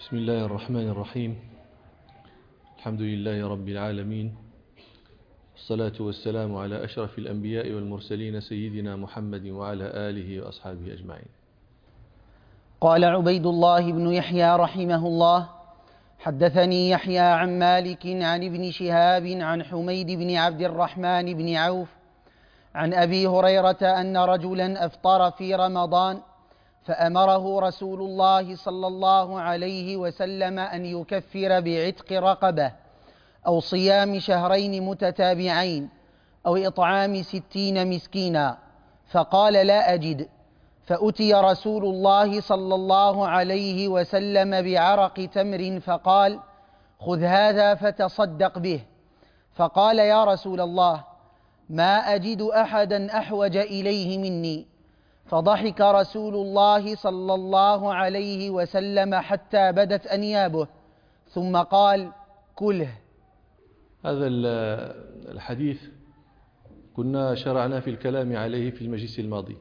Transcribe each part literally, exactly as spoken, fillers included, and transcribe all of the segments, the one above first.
بسم الله الرحمن الرحيم. الحمد لله رب العالمين، والصلاة والسلام على أشرف الأنبياء والمرسلين سيدنا محمد وعلى آله وأصحابه أجمعين. قال عبيد الله بن يحيى رحمه الله: حدثني يحيى عن مالك عن ابن شهاب عن حميد بن عبد الرحمن بن عوف عن أبي هريرة أن رجلا أفطر في رمضان فأمره رسول الله صلى الله عليه وسلم أن يكفر بعتق رقبة أو صيام شهرين متتابعين أو إطعام ستين مسكينا، فقال: لا أجد. فأتي رسول الله صلى الله عليه وسلم بعرق تمر فقال: خذ هذا فتصدق به. فقال: يا رسول الله، ما أجد أحدا أحوج إليه مني. فضحك رسول الله صلى الله عليه وسلم حتى بدت أنيابه، ثم قال: كله. هذا الحديث كنا شرعنا في الكلام عليه في المجلس الماضي،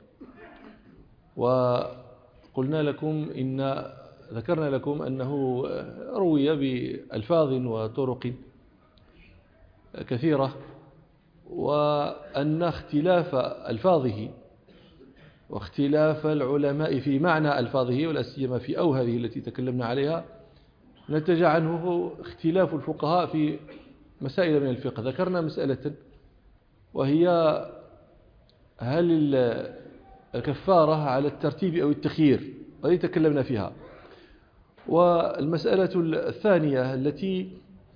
وقلنا لكم إن ذكرنا لكم أنه روي بألفاظ وطرق كثيرة، وأن اختلاف ألفاظه واختلاف العلماء في معنى ألفاظه ولا سيما في أو هذه التي تكلمنا عليها نتج عنه اختلاف الفقهاء في مسائل من الفقه. ذكرنا مسألة وهي: هل الكفارة على الترتيب أو التخيير؟ وهذه تكلمنا فيها. والمسألة الثانية التي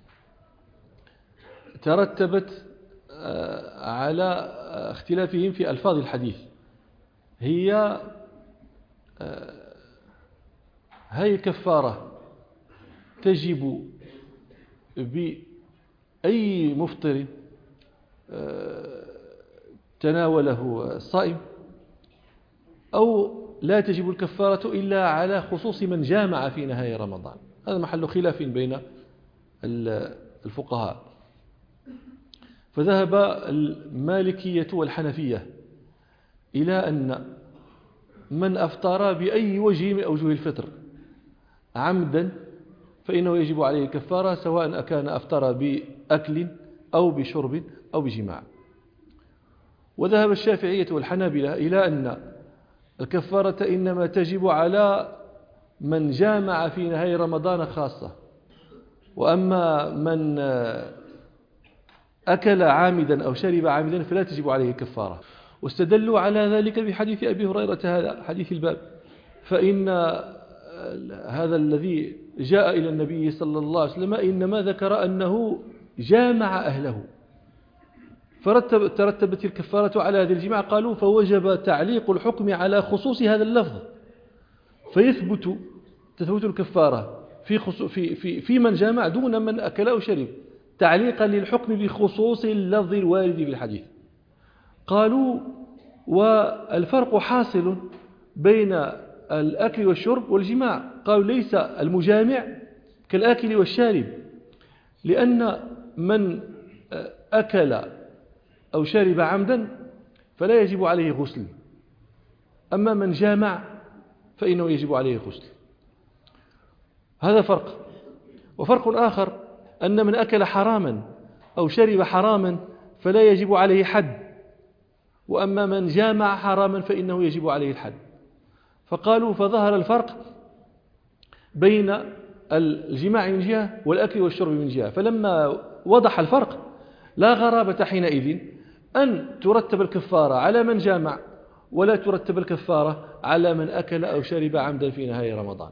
ترتبت على اختلافهم في ألفاظ الحديث هي: هل الكفارة تجب بأي مفطر تناوله الصائم، أو لا تجب الكفارة إلا على خصوص من جامع في نهاية رمضان؟ هذا محل خلاف بين الفقهاء. فذهب المالكية والحنفية إلى أن من أفطر بأي وجه من أوجه الفطر عمدا فإنه يجب عليه الكفارة، سواء كان أفطر بأكل أو بشرب أو بجماع. وذهب الشافعية والحنابلة إلى أن الكفارة إنما تجب على من جامع في نهاية رمضان خاصة، وأما من أكل عامدا أو شرب عامدا فلا تجب عليه الكفارة. واستدلوا على ذلك بحديث أبي هريرة، هذا حديث الباب، فإن هذا الذي جاء إلى النبي صلى الله عليه وسلم إنما ذكر أنه جامع أهله، فترتبت الكفارة على هذا الجماع. قالوا: فوجب تعليق الحكم على خصوص هذا اللفظ، فيثبت تثبت الكفارة في, في, في, في من جامع دون من أكل أو شرب، تعليقا للحكم بخصوص اللفظ الوارد في الحديث. قالوا: والفرق حاصل بين الأكل والشرب والجماع. قالوا: ليس المجامع كالآكل والشارب، لأن من أكل أو شرب عمدا فلا يجب عليه غسل، أما من جامع فإنه يجب عليه غسل. هذا فرق. وفرق آخر أن من أكل حراما أو شرب حراما فلا يجب عليه حد، وأما من جامع حراما فإنه يجب عليه الحد. فقالوا: فظهر الفرق بين الجماع من جهة والأكل والشرب من جهة. فلما وضح الفرق لا غرابة حينئذ أن ترتب الكفارة على من جامع، ولا ترتب الكفارة على من أكل أو شرب عمدا في نهاية رمضان.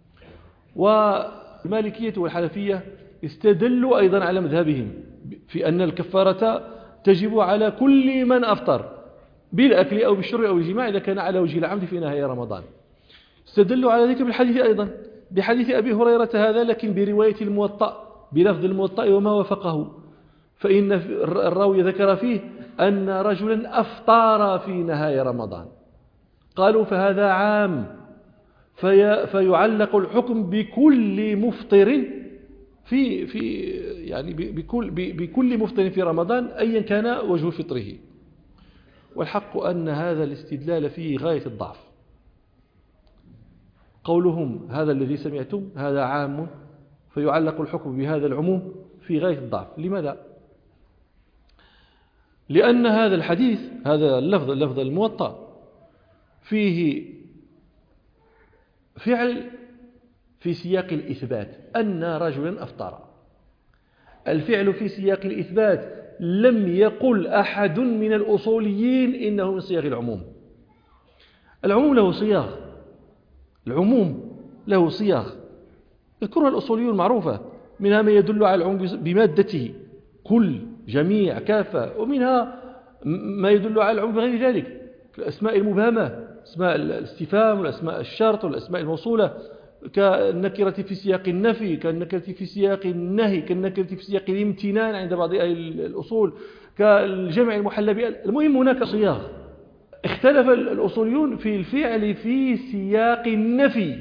والمالكية والحنفية استدلوا أيضا على مذهبهم في أن الكفارة تجب على كل من أفطر بالأكل أو بالشرب أو الجماع إذا كان على وجه العمد في نهاية رمضان. استدلوا على ذلك بالحديث أيضا، بحديث أبي هريرة هذا، لكن برواية الموطأ بلفظ الموطأ وما وافقه، فإن الراوي ذكر فيه أن رجلا أفطر في نهاية رمضان. قالوا: فهذا عام، في فيعلق الحكم بكل مفطر في في يعني بكل بكل مفطر في رمضان أيا كان وجه فطره. والحق أن هذا الاستدلال فيه غاية الضعف. قولهم هذا الذي سمعتم هذا عام فيعلق الحكم بهذا العموم في غاية الضعف. لماذا؟ لأن هذا الحديث هذا اللفظ اللفظ الموطأ فيه فعل في سياق الإثبات أن رجلا أفطر. الفعل في سياق الإثبات لم يقل أحد من الأصوليين إنه من صياغ العموم. العموم له صياغ العموم له صياغ يذكرها الأصوليون معروفة، منها ما يدل على العموم بمادته كل جميع كافة، ومنها ما يدل على العموم بغير ذلك الأسماء المبهمة، أسماء الاستفهام والأسماء الشرط والأسماء الموصولة، كالنكرة في سياق النفي، كالنكرة في سياق النهي، كالنكرة في سياق الامتنان عند بعض أهل الأصول، كالجمع المحلى بأل. المهم هناك صياغ. اختلف الأصوليون في الفعل في سياق النفي،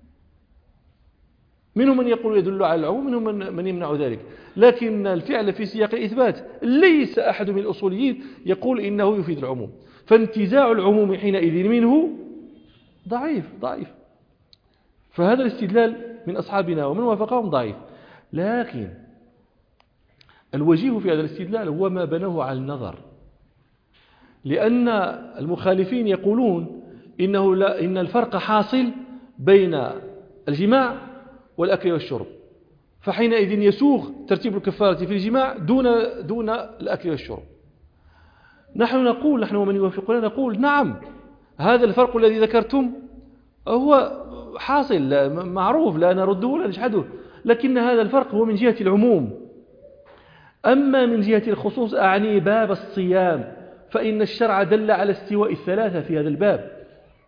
منهم من يقول يدل على العموم، منهم من يمنع ذلك، لكن الفعل في سياق الإثبات ليس أحد من الأصوليين يقول إنه يفيد العموم، فانتزاع العموم حينئذ منه ضعيف ضعيف. فهذا الاستدلال من أصحابنا ومن وافقهم ضعيف. لكن الوجيه في هذا الاستدلال هو ما بنوه على النظر، لأن المخالفين يقولون إنه لا إن الفرق حاصل بين الجماع والأكل والشرب، فحينئذ يسوغ ترتيب الكفارة في الجماع دون دون الأكل والشرب. نحن نقول نحن ومن يوافقنا نقول نعم، هذا الفرق الذي ذكرتم هو حاصل معروف لا نرده ولا نجحده، لكن هذا الفرق هو من جهة العموم. أما من جهة الخصوص أعني باب الصيام، فإن الشرع دل على استواء الثلاثة في هذا الباب.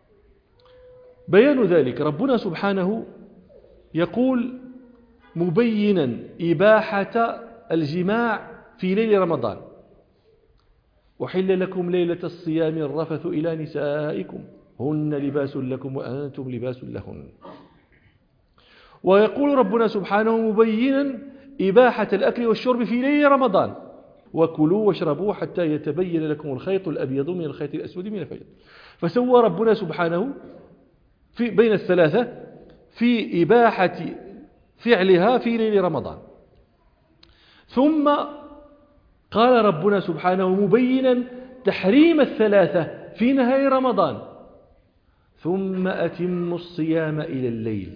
بيان ذلك ربنا سبحانه يقول مبينا إباحة الجماع في ليل رمضان: وحل لكم ليلة الصيام الرفث إلى نسائكم هن لباس لكم وأنتم لباس لهن. ويقول ربنا سبحانه مبينا إباحة الأكل والشرب في ليل رمضان: وكلوا واشربوا حتى يتبين لكم الخيط الأبيض من الخيط الأسود من الفجر. فسوى ربنا سبحانه في بين الثلاثة في إباحة فعلها في ليل رمضان. ثم قال ربنا سبحانه مبينا تحريم الثلاثة في نهار رمضان: ثم أتموا الصيام إلى الليل.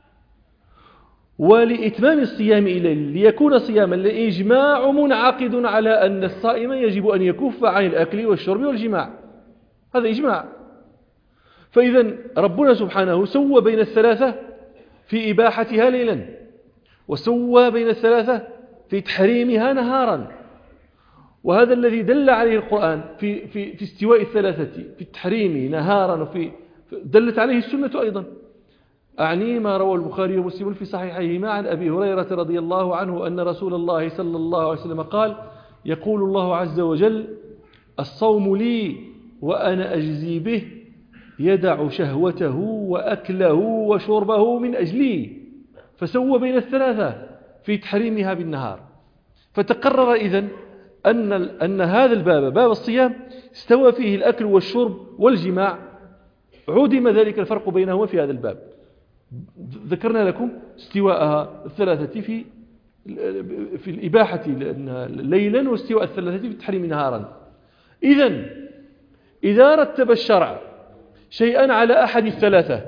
ولإتمام الصيام إلى الليل ليكون صياما الإجماع منعقد على أن الصائم يجب أن يكف عن الأكل والشرب والجماع، هذا إجماع. فإذا ربنا سبحانه سوى بين الثلاثة في إباحتها ليلا، وسوى بين الثلاثة في تحريمها نهارا، وهذا الذي دل عليه القرآن في, في, في استواء الثلاثة في التحريم نهارا، وفي دلت عليه السنة أيضا. أعني ما روى البخاري ومسلم في صحيحيهما عن أبي هريرة رضي الله عنه أن رسول الله صلى الله عليه وسلم قال: يقول الله عز وجل: الصوم لي وأنا أجزي به، يدع شهوته وأكله وشربه من أجلي. فسوى بين الثلاثة في تحريمها بالنهار. فتقرر إذن أن, أن هذا الباب باب الصيام استوى فيه الأكل والشرب والجماع، عدم ذلك الفرق بينهما في هذا الباب. ذكرنا لكم استواءها الثلاثة في في الإباحة ليلا، واستواء الثلاثة في التحريم نهارا. إذن إذا رتب الشرع شيئا على أحد الثلاثة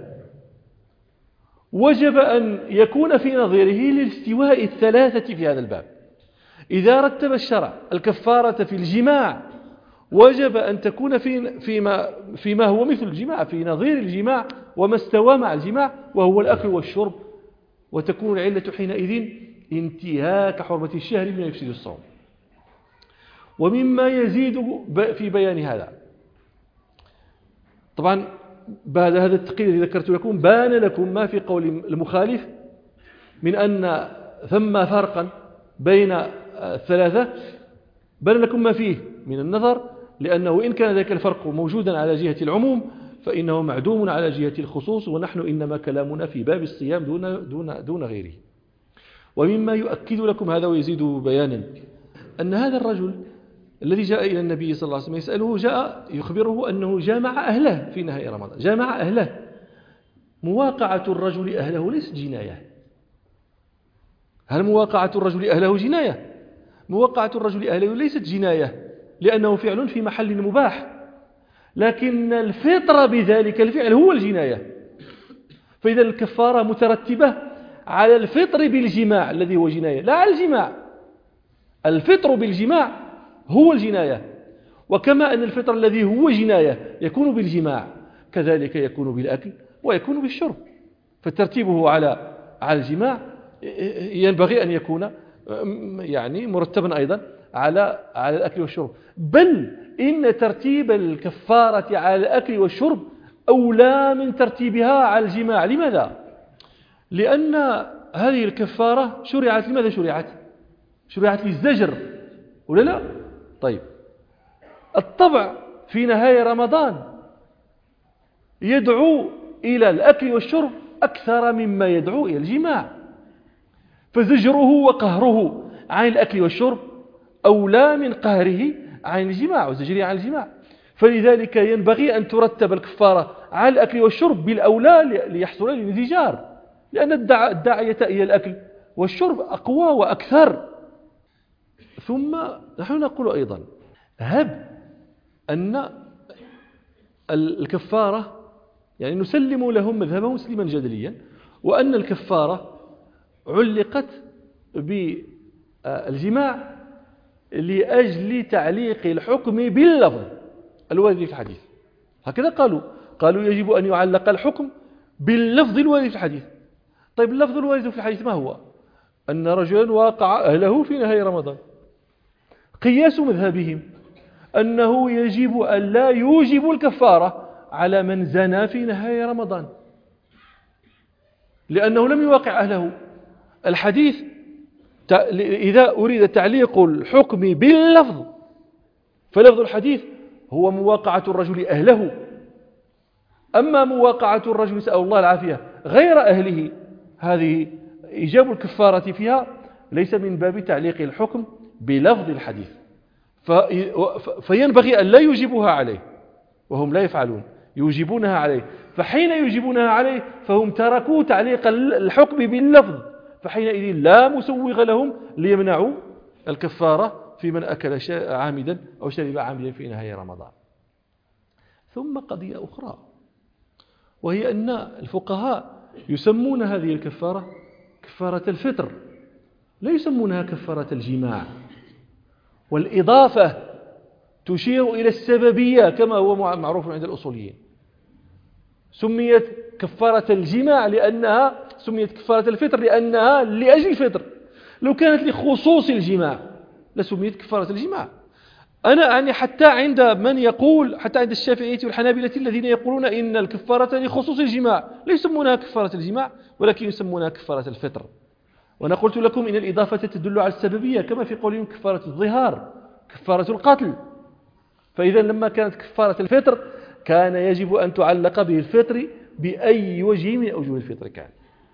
وجب أن يكون في نظيره لاستواء الثلاثة في هذا الباب. إذا رتب الشرع الكفارة في الجماع وجب أن تكون في فيما فيما هو مثل الجماع، في نظير الجماع وما استوى مع الجماع، وهو الأكل والشرب، وتكون العلة حينئذ انتهاك حرمة الشهر من يفسد الصوم. ومما يزيد في بيان هذا، طبعا بعد هذا التقييد الذي ذكرت لكم بان لكم ما في قول المخالف من أن ثم فرقا بين الثلاثة، بان لكم ما فيه من النظر، لأنه إن كان ذلك الفرق موجودا على جهة العموم فإنه معدوم على جهة الخصوص، ونحن إنما كلامنا في باب الصيام دون, دون, دون غيره. ومما يؤكد لكم هذا ويزيد بيانا أن هذا الرجل الذي جاء إلى النبي صلى الله عليه وسلم يسأله، جاء يخبره أنه جامع أهله في نهاية رمضان، جامع أهله مواقعة الرجل أهله ليست جناية. هل مواقعة الرجل أهله جناية؟ مواقعة الرجل أهله ليست جناية لأنه فعل في محل مباح، لكن الفطر بذلك الفعل هو الجناية. فإذا الكفارة مترتبة على الفطر بالجماع الذي هو جناية، لا على الجماع. الفطر بالجماع هو الجناية، وكما أن الفطر الذي هو جناية يكون بالجماع كذلك يكون بالأكل ويكون بالشرب. فترتيبه على على الجماع ينبغي أن يكون يعني مرتبا أيضا على على الأكل والشرب، بل إن ترتيب الكفارة على الأكل والشرب أولى من ترتيبها على الجماع. لماذا؟ لأن هذه الكفارة شرعت. لماذا شرعت؟ شرعت للزجر ولا لا؟ طيب، الطبع في نهاية رمضان يدعو إلى الأكل والشرب أكثر مما يدعو إلى الجماع، فزجره وقهره عن الأكل والشرب أولى من قهره عن الجماع وزجره عن الجماع. فلذلك ينبغي أن ترتب الكفارة على الأكل والشرب بالأولى ليحصل الانفجار، لأن الداعية إلى الأكل والشرب أقوى وأكثر. ثم نحن نقول أيضا هب أن الكفارة يعني نسلم لهم مذهبهم تسليما جدليا، وأن الكفارة علقت بالجماع لأجل تعليق الحكم باللفظ الوارد في الحديث. هكذا قالوا قالوا يجب أن يعلق الحكم باللفظ الوارد في الحديث. طيب، اللفظ الوارد في الحديث ما هو؟ أن رجلا واقع أهله في نهاية رمضان. قياس مذهبهم أنه يجب أن لا يوجب الكفارة على من زنى في نهاية رمضان لأنه لم يواقع أهله. الحديث إذا أريد تعليق الحكم باللفظ فلفظ الحديث هو مواقعة الرجل أهله. أما مواقعة الرجل نسأل الله العافية غير أهله، هذه إيجاب الكفارة فيها ليس من باب تعليق الحكم بلفظ الحديث، فينبغي أن لا يوجبها عليه، وهم لا يفعلون، يوجبونها عليه. فحين يوجبونها عليه فهم تركوا تعليق الحكم باللفظ، فحينئذ لا مسوغ لهم ليمنعوا الكفارة في من أكل عامدا أو شرب عامدا في نهاية رمضان. ثم قضية أخرى، وهي أن الفقهاء يسمون هذه الكفارة كفارة الفطر، لا يسمونها كفارة الجماع. والإضافة تشير إلى السببية كما هو معروف عند الأصوليين. سميت كفارة الجماع لأنها سميت كفارة الفطر لأنها لأجل الفطر. لو كانت لخصوص الجماع لسميت كفارة الجماع. أنا يعني حتى عند من يقول حتى عند الشافعية والحنابلة الذين يقولون إن الكفارة لخصوص الجماع لا يسمونها كفارة الجماع ولكن يسمونها كفارة الفطر. وأنا قلت لكم إن الإضافة تدل على السببية كما في قولهم كفارة الظهار، كفارة القتل. فإذا لما كانت كفارة الفطر كان يجب أن تعلق به الفطر بأي وجه من أوجه الفطر كان.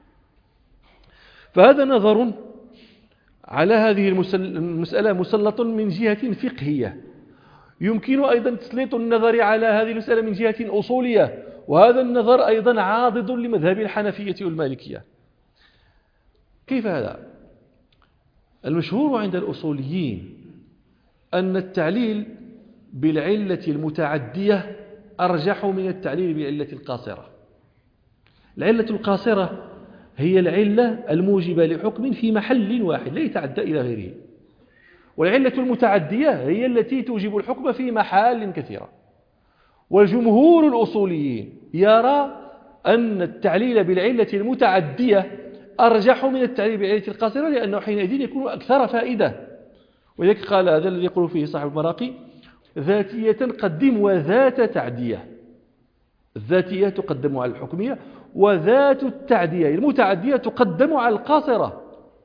فهذا نظر على هذه المسألة مسلط من جهة فقهية. يمكن أيضا تسليط النظر على هذه المسألة من جهة أصولية، وهذا النظر أيضا عاضد لمذهب الحنفية والمالكية. كيف هذا؟ المشهور عند الأصوليين أن التعليل بالعلة المتعدية أرجح من التعليل بالعلة القاصرة. العلة القاصرة هي العلة الموجبة لحكم في محل واحد لا يتعدى إلى غيره، والعلة المتعدية هي التي توجب الحكم في محال كثيرة. والجمهور الأصوليين يرى أن التعليل بالعلة المتعدية أرجح من التعليل بالعلة القاصرة لأنه حينئذ يكون أكثر فائدة. وذلك قال هذا الذي يقول فيه صاحب المراقي: ذاتية قدم وذات تعدية. الذاتية تقدم على الحكمية، وذات التعدية المتعدية تقدم على القاصرة.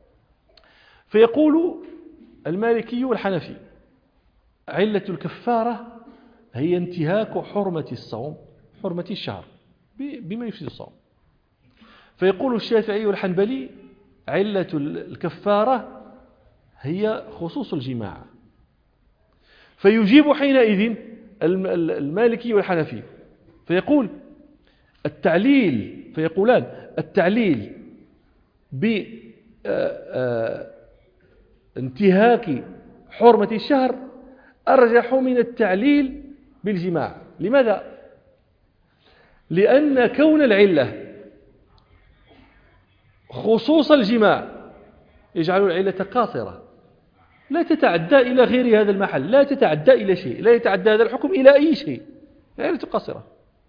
فيقول المالكي والحنفي: علة الكفارة هي انتهاك حرمة الصوم، حرمة الشهر بما يفسد الصوم. فيقول الشافعي والحنبلي: علة الكفارة هي خصوص الجماع. فيجيب حينئذ المالكي والحنفي فيقول: التعليل فيقولان التعليل بانتهاك حرمة الشهر أرجح من التعليل بالجماع. لماذا؟ لأن كون العلة خصوص الجماع يجعل العلة قاصرة لا تتعدى إلى غير هذا المحل، لا تتعدى إلى شيء، لا يتعدى هذا الحكم إلى أي شيء، العلة قاصرة.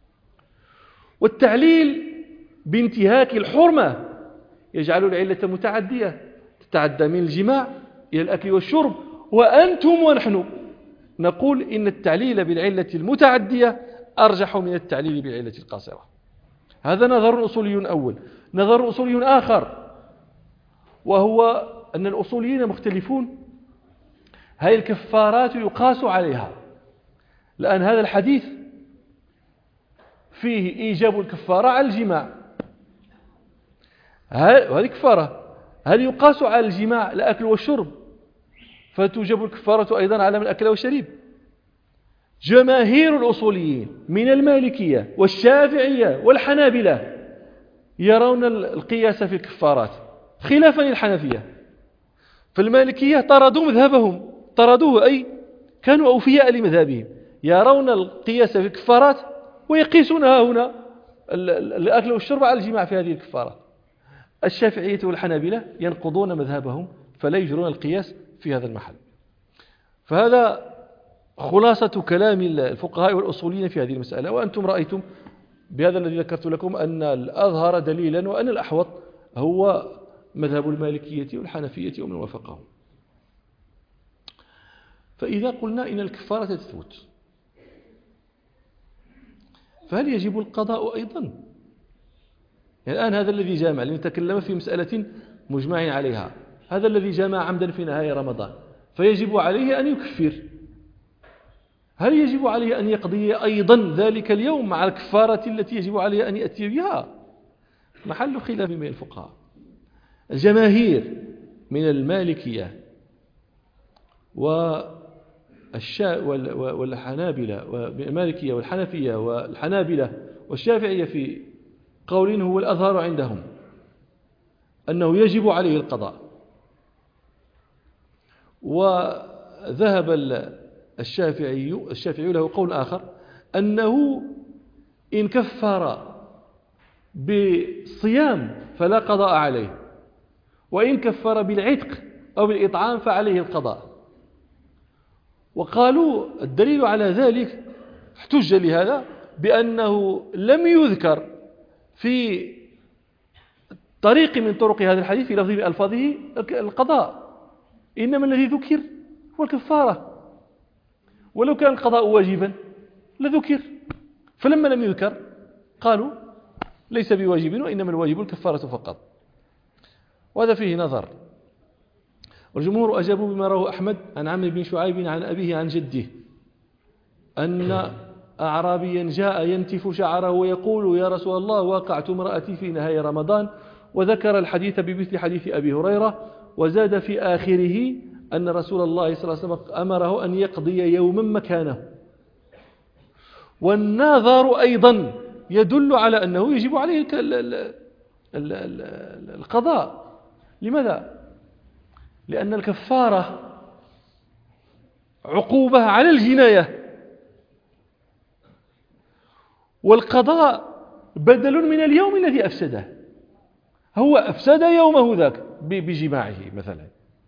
والتعليل بانتهاك الحرمة يجعل العلة متعدية، تتعدى من الجماع إلى الأكل والشرب، وأنتم ونحن نقول إن التعليل بالعلة المتعدية أرجح من التعليل بالعلة القاصرة. هذا نظر أصولي أول. نظر أصولي آخر وهو أن الأصوليين مختلفون هل الكفارات يقاس عليها، لأن هذا الحديث فيه إيجاب الكفارة على الجماع، هذه كفارة، هل يقاس على الجماع الأكل والشرب فتوجب الكفارة أيضا على من أكل وشرب؟ جماهير الأصوليين من المالكية والشافعية والحنابلة يرون القياس في الكفارات خلافا للحنفية. فالمالكية طردوا مذهبهم، طردوه أي كانوا أوفياء لمذهبهم، يرون القياس في الكفارات ويقيسونها هنا الأكل والشرب على الجماع في هذه الكفارات. الشافعية والحنابلة ينقضون مذهبهم فلا يجرون القياس في هذا المحل. فهذا خلاصة كلام الفقهاء والأصوليين في هذه المسألة. وأنتم رأيتم بهذا الذي ذكرت لكم أن الأظهر دليلا وأن الأحوط هو مذهب المالكية والحنفية ومن وافقهم. فإذا قلنا إن الكفارة تثبت فهل يجب القضاء أيضا؟ يعني الآن هذا الذي جامع لنتكلم في مسألة مجمع عليها، هذا الذي جامع عمدا في نهاية رمضان فيجب عليه أن يكفر، هل يجب عليه أن يقضي أيضا ذلك اليوم مع الكفارة التي يجب عليه أن يأتي بها؟ محل خلاف بين الفقهاء. الجماهير من المالكية والحنابلة والمالكية والحنفية والحنابلة والشافعية في قول هو الأظهر عندهم أنه يجب عليه القضاء. وذهب الشافعي الشافعي له قول آخر أنه إن كفر بالصيام فلا قضاء عليه، وإن كفر بالعتق أو بالإطعام فعليه القضاء. وقالوا الدليل على ذلك احتج لهذا بأنه لم يذكر في طريق من طرق هذا الحديث في لفظ من ألفاظه القضاء، إنما الذي ذكر هو الكفارة، ولو كان القضاء واجبا لذكر، فلما لم يذكر قالوا ليس بواجب وإنما الواجب الكفارة فقط. وهذا فيه نظر. والجمهور أجابوا بما رواه أحمد عن عمرو بن شعيب عن أبيه عن جده أن أعرابيا جاء ينتف شعره ويقول يا رسول الله وقعت امرأتي في نهاية رمضان، وذكر الحديث بمثل حديث أبي هريرة، وزاد في آخره أن رسول الله صلى الله عليه وسلم أمره أن يقضي يوما مكانه. والناظر أيضا يدل على أنه يجب عليه القضاء. لماذا؟ لأن الكفارة عقوبة على الجناية، والقضاء بدل من اليوم الذي أفسده، هو أفسد يومه ذاك بجماعه مثلا،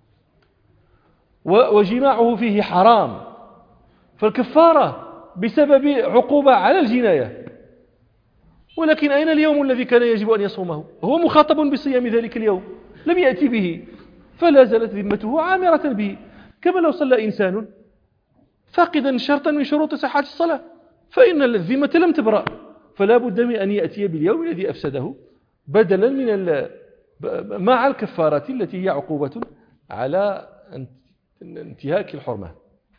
وجماعه فيه حرام، فالكفارة بسبب عقوبة على الجناية. ولكن أين اليوم الذي كان يجب أن يصومه؟ هو مخاطب بصيام ذلك اليوم لم يأتي به، فلا زالت ذمته عامرة به، كما لو صلى إنسان فاقدا شرطا من شروط صحة الصلاة فإن الذمة لم تبرأ، فلا بد من أن يأتي باليوم الذي أفسده بدلا من مع الكفارة التي هي عقوبة على انتهاك الحرمة.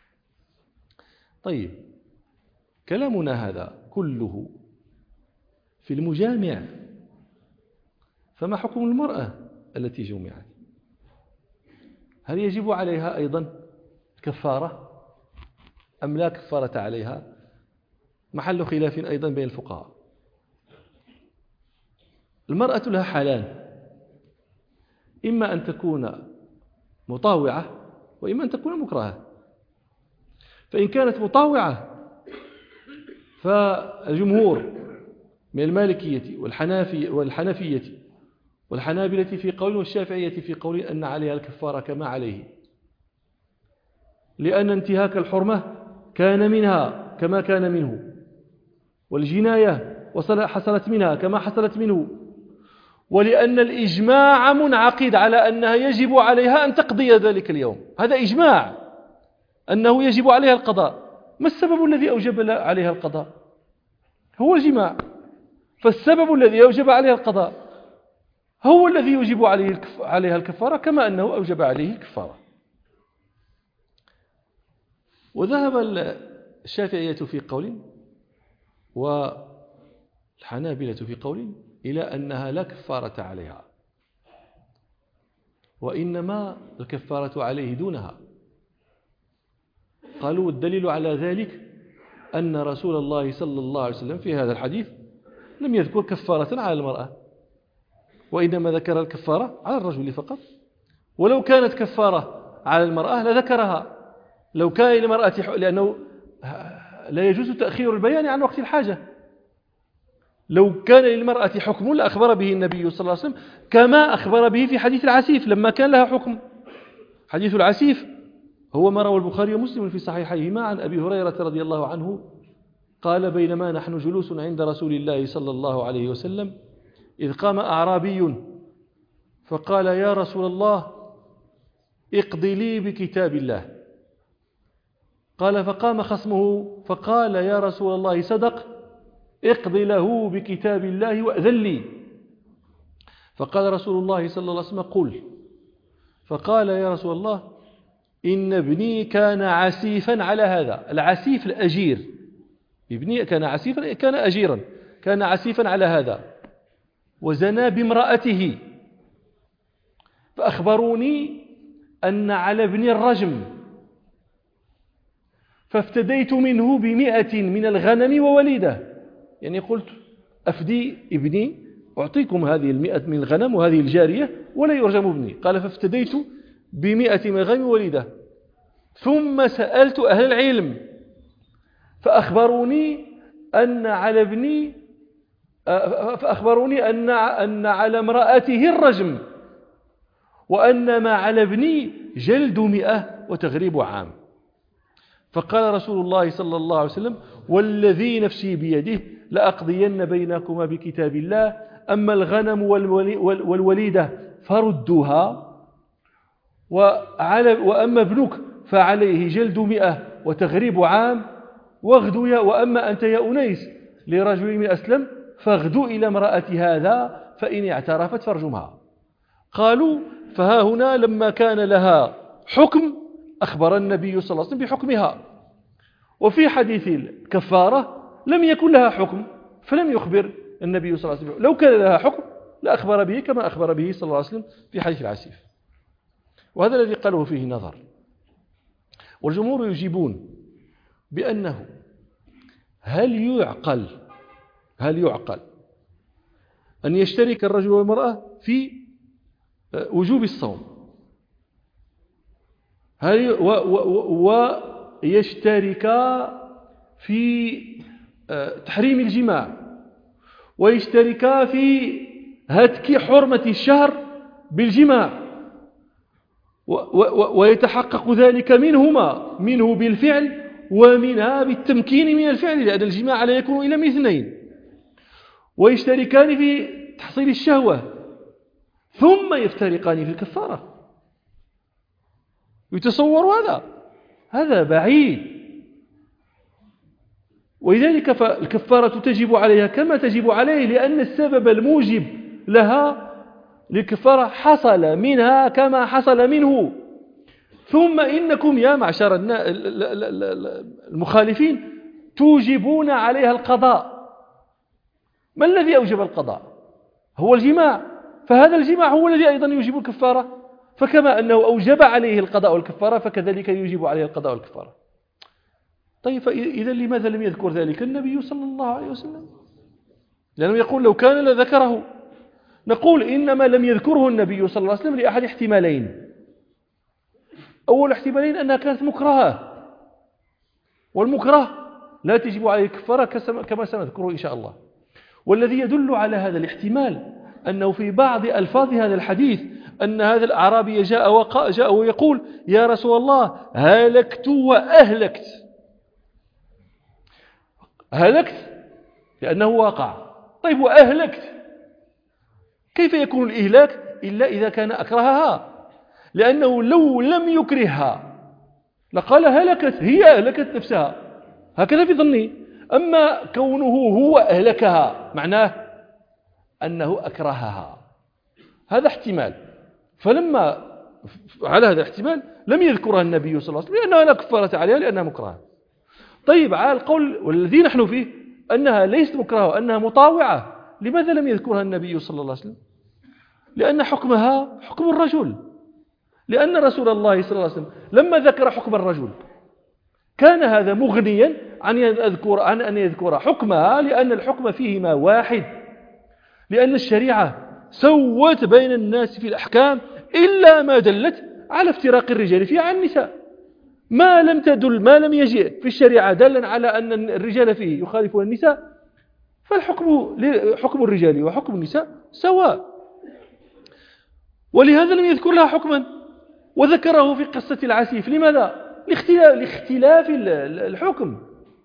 طيب، كلامنا هذا كله في المجامع، فما حكم المرأة التي جمعت؟ هل يجب عليها أيضا كفارة أم لا كفارة عليها؟ محل خلاف أيضا بين الفقهاء. المرأة لها حالان، إما أن تكون مطاوعة وإما أن تكون مكرهة. فإن كانت مطاوعة فالجمهور من المالكية والحنافية والحنفية والحنابلة في قول والشافعية في قول أن عليها الكفارة كما عليه، لأن انتهاك الحرمة كان منها كما كان منه، والجناية حصلت منها كما حصلت منه، ولأن الإجماع منعقد على أنها يجب عليها أن تقضي ذلك اليوم. هذا إجماع أنه يجب عليها القضاء. ما السبب الذي أوجب عليها القضاء؟ هو الجماع. فالسبب الذي أوجب عليها القضاء هو الذي يوجب عليه عليها الكفارة كما أنه أوجب عليه الكفارة. وذهب الشافعية في قول والحنابلة في قول إلى أنها لا كفارة عليها، وإنما الكفارة عليه دونها. قالوا الدليل على ذلك أن رسول الله صلى الله عليه وسلم في هذا الحديث لم يذكر كفارة على المرأة، وإنما ذكر الكفارة على الرجل فقط. ولو كانت كفارة على المرأة لذكرها، لو كان للمرأة، لأنه لا يجوز تأخير البيان عن وقت الحاجة. لو كان للمرأة حكم لأخبر به النبي صلى الله عليه وسلم كما أخبر به في حديث العسيف لما كان لها حكم. حديث العسيف هو ما روى البخاري ومسلم في صحيحيهما عن أبي هريرة رضي الله عنه قال: بينما نحن جلوس عند رسول الله صلى الله عليه وسلم إذ قام أعرابي فقال: يا رسول الله اقض لي بكتاب الله. قال: فقام خصمه فقال: يا رسول الله صدق، اقض له بكتاب الله وأذن لي. فقال رسول الله صلى الله عليه وسلم: قل. فقال: يا رسول الله إن ابني كان عسيفا على هذا. العسيف الأجير، ابني كان عسيفا، كان أجيرا، كان عسيفا على هذا وزنى بامرأته، فأخبروني أن على ابني الرجم، فافتديت منه بمئة من الغنم ووليدة. يعني قلت أفدي ابني، أعطيكم هذه المئة من الغنم وهذه الجارية ولا يرجم ابني. قال: فافتديت بمئة من الغنم ووليدة. ثم سألت أهل العلم فأخبروني أن على ابني فأخبروني أن أن على امرأته الرجم، وأن ما على ابني جلد مئة وتغريب عام. فقال رسول الله صلى الله عليه وسلم: والذي نفسي بيده لأقضين بينكما بكتاب الله، أما الغنم والوليدة فردوها، وأما ابنك فعليه جلد مئة وتغريب عام، واغدو يا وأما أنت يا أنيس لرجل من أسلم فاغدو إلى امرأة هذا فإن اعترفت فارجمها. قالوا: فها هنا لما كان لها حكم أخبر النبي صلى الله عليه وسلم بحكمها، وفي حديث الكفارة لم يكن لها حكم فلم يخبر النبي صلى الله عليه وسلم. لو كان لها حكم لأخبر به كما أخبر به صلى الله عليه وسلم في حديث العسيف. وهذا الذي قاله فيه نظر. والجمهور يجيبون بأنه هل يعقل هل يعقل أن يشترك الرجل والمرأة في وجوب الصوم، هل ويشتركا في تحريم الجماع، ويشتركا في هتك حرمة الشهر بالجماع، ويتحقق ذلك منهما، منه بالفعل ومنها بالتمكين من الفعل، لأن الجماع لا يكون إلا من اثنين، ويشتركان في تحصيل الشهوة، ثم يفترقان في الكفارة. يتصور هذا هذا بعيد. ولذلك فالكفارة تجب عليها كما تجب عليه، لأن السبب الموجب لها للكفارة حصل منها كما حصل منه. ثم إنكم يا معشر المخالفين توجبون عليها القضاء. ما الذي أوجب القضاء؟ هو الجماع، فهذا الجماع هو الذي أيضا يوجب الكفارة. فكما أنه أوجب عليه القضاء والكفارة فكذلك يوجب عليه القضاء والكفارة. طيب إذا لماذا لم يذكر ذلك النبي صلى الله عليه وسلم؟ لأنه يقول لو كان لذكره. نقول إنما لم يذكره النبي صلى الله عليه وسلم لأحد احتمالين. أول احتمالين أنها كانت مكرهة، والمكره لا تجب عليه الكفارة كما سنذكره إن شاء الله. والذي يدل على هذا الاحتمال أنه في بعض ألفاظ هذا الحديث أن هذا الأعرابي جاء, وقا جاء ويقول يا رسول الله هلكت وأهلكت. هلكت لأنه واقع، طيب وأهلكت كيف يكون الإهلاك إلا إذا كان أكرهها؟ لأنه لو لم يكرهها لقال هلكت، هي أهلكت نفسها، هكذا في ظني. أما كونه هو أهلكها معناه أنه أكرهها، هذا احتمال. فلما على هذا الاحتمال لم يذكرها النبي صلى الله عليه وسلم لأنها لا كفارة عليها لأنها مكرهة. طيب على القول والذي نحن فيه أنها ليست مكرهة وأنها مطاوعة، لماذا لم يذكرها النبي صلى الله عليه وسلم؟ لأن حكمها حكم الرجل، لأن رسول الله صلى الله عليه وسلم لما ذكر حكم الرجل كان هذا مغنيا عن يذكر عن أن يذكر حكمها، لأن الحكم فيهما واحد، لأن الشريعة سوت بين الناس في الأحكام إلا ما دلت على افتراق الرجال فيها عن النساء. ما لم تدل ما لم يجئ في الشريعة دالا على أن الرجال فيه يخالفون النساء فالحكم حكم الرجال وحكم النساء سواء. ولهذا لم يذكر لها حكما وذكره في قصة العسيف. لماذا؟ لاختلاف, لاختلاف الحكم.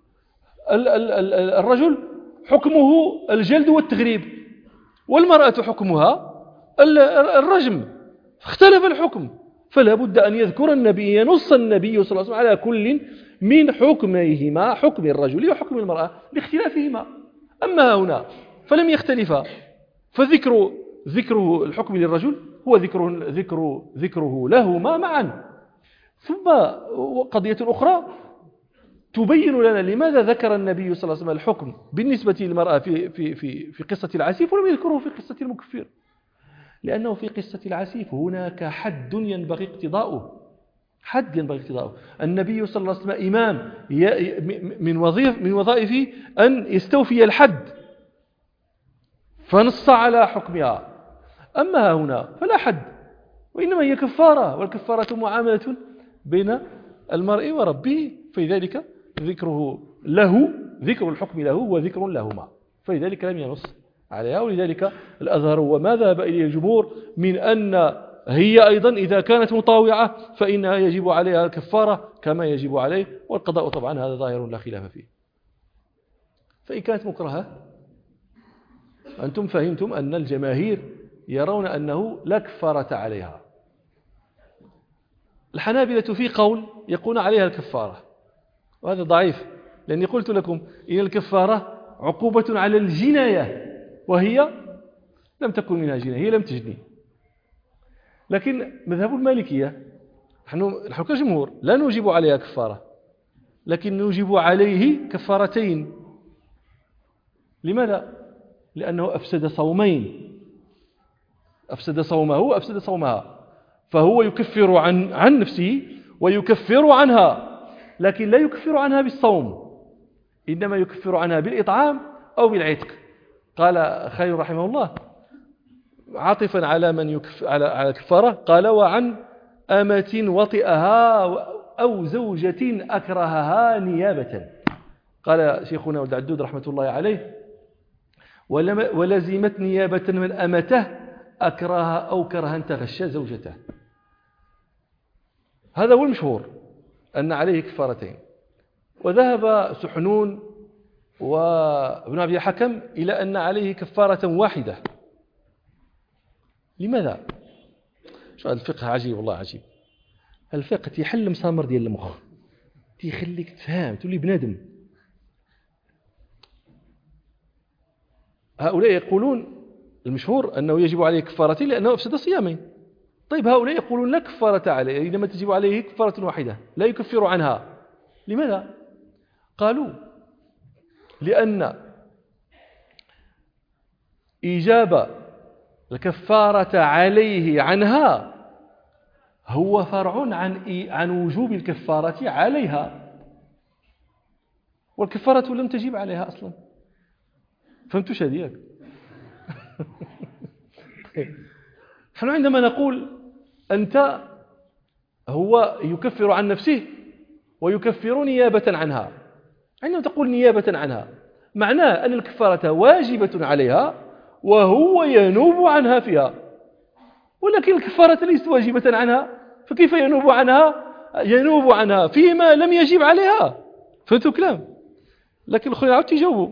الرجل حكمه الجلد والتغريب، والمرأة حكمها الرجم، اختلف الحكم، فلا بد أن يذكر النبي ينص النبي صلى الله عليه وسلم على كل من حكميهما، حكم الرجل وحكم المرأة لاختلافهما. أما هنا فلم يختلفا، فذكر ذكره الحكم للرجل هو ذكر ذكر ذكره لهما معا. ثم قضية أخرى تبين لنا لماذا ذكر النبي صلى الله عليه وسلم الحكم بالنسبة للمرأة في في في في قصة العسيف ولم يذكره في قصة المكفر، لأنه في قصة العسيف هناك حد ينبغي اقتضاؤه، حد ينبغي اقتضاؤه. النبي صلى الله عليه وسلم إمام من وظيف من وظائفه أن يستوفي الحد، فنص على حكمها. أما هنا فلا حد، وإنما هي كفارة، والكفارة معاملة بين المرء وربه، فلذلك ذكره له ذكر الحكم له وذكر لهما، فلذلك لم ينص عليها. ولذلك الأظهر وما ذهب إليه الجمهور من أن هي أيضا إذا كانت مطاوعة فإنها يجب عليها الكفارة كما يجب عليه، والقضاء طبعا هذا ظاهر لا خلاف فيه. فإن كانت مكرهة أنتم فهمتم أن الجماهير يرون أنه لا كفارة عليها. الحنابلة في قول يقول عليها الكفارة، وهذا ضعيف، لأني قلت لكم إن الكفارة عقوبة على الجناية، وهي لم تكن منها جناية، هي لم تجني. لكن مذهب المالكية نحن نحن كجمهور لا نوجب عليها كفارة، لكن نوجب عليه كفارتين. لماذا؟ لأنه أفسد صومين، أفسد صومه وأفسد صومها، فهو يكفر عن عن نفسه ويكفر عنها، لكن لا يكفر عنها بالصوم، إنما يكفر عنها بالإطعام أو بالعتق. قال خير رحمه الله عاطفا على من يكف على على الكفارة، قال وعن أمة وطئها أو زوجة أكرهها نيابة. قال شيخنا ولد عدود رحمة الله عليه ولزمت نيابة من أمته أكره أو كرها تغشى زوجته. هذا هو المشهور أن عليه كفارتين. وذهب سحنون وابن أبي حكم إلى أن عليه كفارة واحدة. لماذا؟ شو هذا الفقه عجيب، والله عجيب. الفقه تيحل مسامر ديال المخ، تيخليك تفهم تولي بنادم. هؤلاء يقولون المشهور أنه يجب عليه كفارتين لأنه أفسد صيامين. طيب هؤلاء يقولون لا كفارة عليه، إنما تجب عليه كفارة واحدة لا يكفر عنها. لماذا؟ قالوا لأن إيجاب الكفارة عليه عنها هو فرع عن عن وجوب الكفارة عليها، والكفارة لم تجب عليها أصلا. فهمتوا شاديك؟ نحن عندما نقول أنت هو يكفر عن نفسه ويكفر نيابة عنها، عندما تقول نيابة عنها معناه أن الكفارة واجبة عليها وهو ينوب عنها فيها، ولكن الكفارة ليست واجبة عنها، فكيف ينوب عنها؟ ينوب عنها فيما لم يجب عليها. فهمتوا الكلام؟ لكن الأخوة عاود تجاوبوا،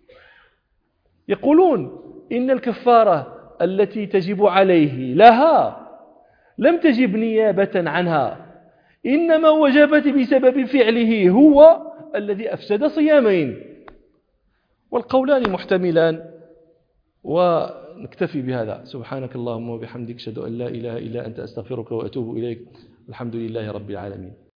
يقولون إن الكفارة التي تجب عليه لها لم تجب نيابة عنها، إنما وجبت بسبب فعله هو الذي أفسد صيامين. والقولان محتملان، ونكتفي بهذا. سبحانك اللهم وبحمدك أشهد أن لا إله إلا أنت أستغفرك وأتوب إليك. الحمد لله رب العالمين.